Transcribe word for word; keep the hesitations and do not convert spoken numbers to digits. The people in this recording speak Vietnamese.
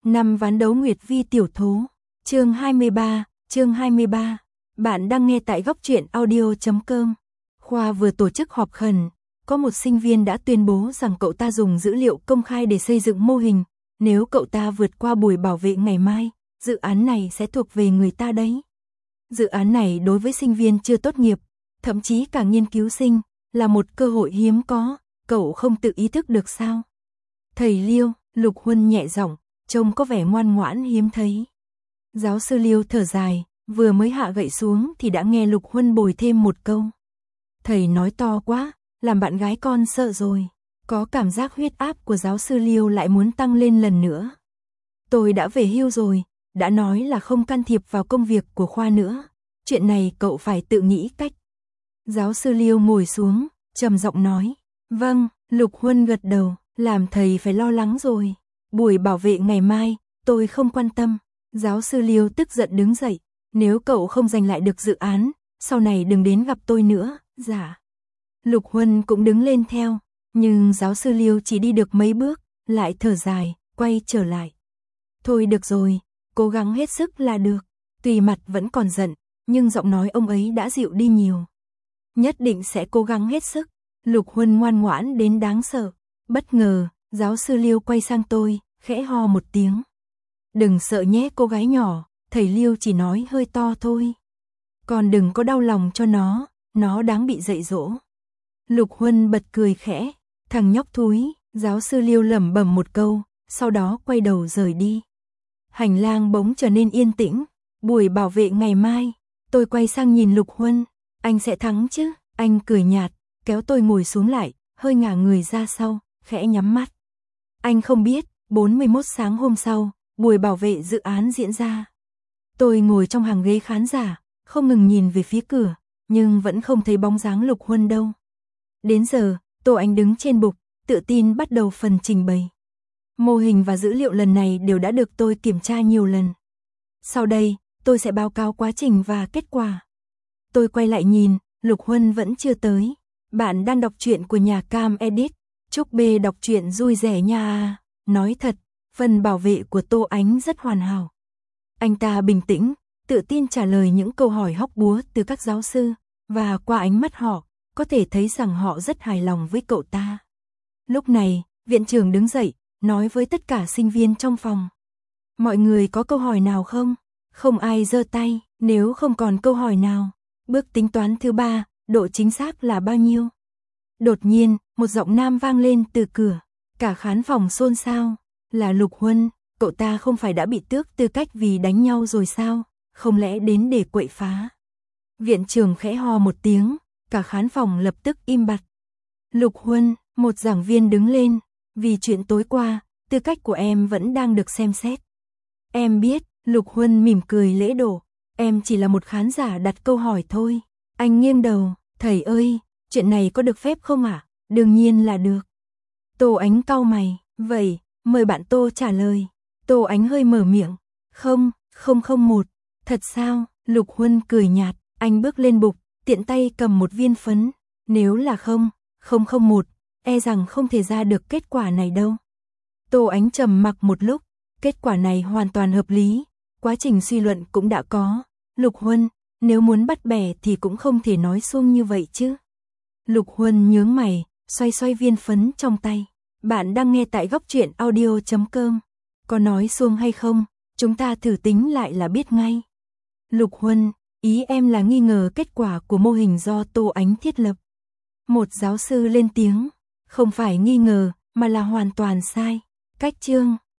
Năm ván đấu Nguyệt Vi tiểu thố. Chương hai mươi ba, chương hai mươi ba. Bạn đang nghe tại góc truyện audio chấm com. Khoa vừa tổ chức họp khẩn, có một sinh viên đã tuyên bố rằng cậu ta dùng dữ liệu công khai để xây dựng mô hình, nếu cậu ta vượt qua buổi bảo vệ ngày mai, dự án này sẽ thuộc về người ta đấy. Dự án này đối với sinh viên chưa tốt nghiệp, thậm chí cả nghiên cứu sinh, là một cơ hội hiếm có, cậu không tự ý thức được sao? Thầy Liêu, Lục Huân nhẹ giọng, trông có vẻ ngoan ngoãn hiếm thấy. Giáo sư Liêu thở dài, vừa mới hạ gậy xuống thì đã nghe Lục Huân bồi thêm một câu. Thầy nói to quá, làm bạn gái con sợ rồi. Có cảm giác huyết áp của giáo sư Liêu lại muốn tăng lên lần nữa. Tôi đã về hưu rồi, đã nói là không can thiệp vào công việc của khoa nữa. Chuyện này cậu phải tự nghĩ cách. Giáo sư Liêu ngồi xuống, trầm giọng nói. Vâng, Lục Huân gật đầu, làm thầy phải lo lắng rồi. Buổi bảo vệ ngày mai, tôi không quan tâm. Giáo sư Liêu tức giận đứng dậy. Nếu cậu không giành lại được dự án, sau này đừng đến gặp tôi nữa. Dạ. Lục Huân cũng đứng lên theo. Nhưng giáo sư Liêu chỉ đi được mấy bước, lại thở dài, quay trở lại. Thôi được rồi, cố gắng hết sức là được. Tuy mặt vẫn còn giận, nhưng giọng nói ông ấy đã dịu đi nhiều. Nhất định sẽ cố gắng hết sức. Lục Huân ngoan ngoãn đến đáng sợ. Bất ngờ, giáo sư Liêu quay sang tôi, khẽ ho một tiếng. Đừng sợ nhé cô gái nhỏ, thầy Liêu chỉ nói hơi to thôi. Còn đừng có đau lòng cho nó, nó đáng bị dạy dỗ. Lục Huân bật cười khẽ, thằng nhóc thúi, giáo sư Liêu lẩm bẩm một câu, sau đó quay đầu rời đi. Hành lang bỗng trở nên yên tĩnh, buổi bảo vệ ngày mai, tôi quay sang nhìn Lục Huân, anh sẽ thắng chứ, anh cười nhạt, kéo tôi ngồi xuống lại, hơi ngả người ra sau, khẽ nhắm mắt. Anh không biết, bốn mươi mốt sáng hôm sau, buổi bảo vệ dự án diễn ra. Tôi ngồi trong hàng ghế khán giả, không ngừng nhìn về phía cửa, nhưng vẫn không thấy bóng dáng Lục Huân đâu. Đến giờ, Tô Ánh đứng trên bục, tự tin bắt đầu phần trình bày. Mô hình và dữ liệu lần này đều đã được tôi kiểm tra nhiều lần. Sau đây, tôi sẽ báo cáo quá trình và kết quả. Tôi quay lại nhìn, Lục Huân vẫn chưa tới. Bạn đang đọc truyện của nhà Cam Edit. Chúc B đọc truyện vui vẻ nha. Nói thật, phần bảo vệ của Tô Ánh rất hoàn hảo. Anh ta bình tĩnh, tự tin trả lời những câu hỏi hóc búa từ các giáo sư, và qua ánh mắt họ, có thể thấy rằng họ rất hài lòng với cậu ta. Lúc này, viện trưởng đứng dậy, nói với tất cả sinh viên trong phòng. Mọi người có câu hỏi nào không? Không ai giơ tay, nếu không còn câu hỏi nào. Bước tính toán thứ ba, độ chính xác là bao nhiêu? Đột nhiên, một giọng nam vang lên từ cửa. Cả khán phòng xôn xao. Là Lục Huân, cậu ta không phải đã bị tước tư cách vì đánh nhau rồi sao? Không lẽ đến để quậy phá? Viện trưởng khẽ ho một tiếng, cả khán phòng lập tức im bặt. Lục Huân, một giảng viên đứng lên. Vì chuyện tối qua, tư cách của em vẫn đang được xem xét. Em biết, Lục Huân mỉm cười lễ độ. Em chỉ là một khán giả đặt câu hỏi thôi. Anh nghiêng đầu, thầy ơi, chuyện này có được phép không ạ? À? Đương nhiên là được. Tô Ánh cau mày, vậy, mời bạn Tô trả lời. Tô Ánh hơi mở miệng, không, không không một, thật sao? Lục Huân cười nhạt, anh bước lên bục, tiện tay cầm một viên phấn. Nếu là không, không không một, e rằng không thể ra được kết quả này đâu. Tô Ánh trầm mặc một lúc, kết quả này hoàn toàn hợp lý, quá trình suy luận cũng đã có. Lục Huân, nếu muốn bắt bẻ thì cũng không thể nói suông như vậy chứ. Lục Huân nhướng mày, xoay xoay viên phấn trong tay. Bạn đang nghe tại góc truyện audio chấm com. Có nói suông hay không, chúng ta thử tính lại là biết ngay. Lục Huân, ý em là nghi ngờ kết quả của mô hình do Tô Ánh thiết lập. Một giáo sư lên tiếng, không phải nghi ngờ, mà là hoàn toàn sai. Cách chương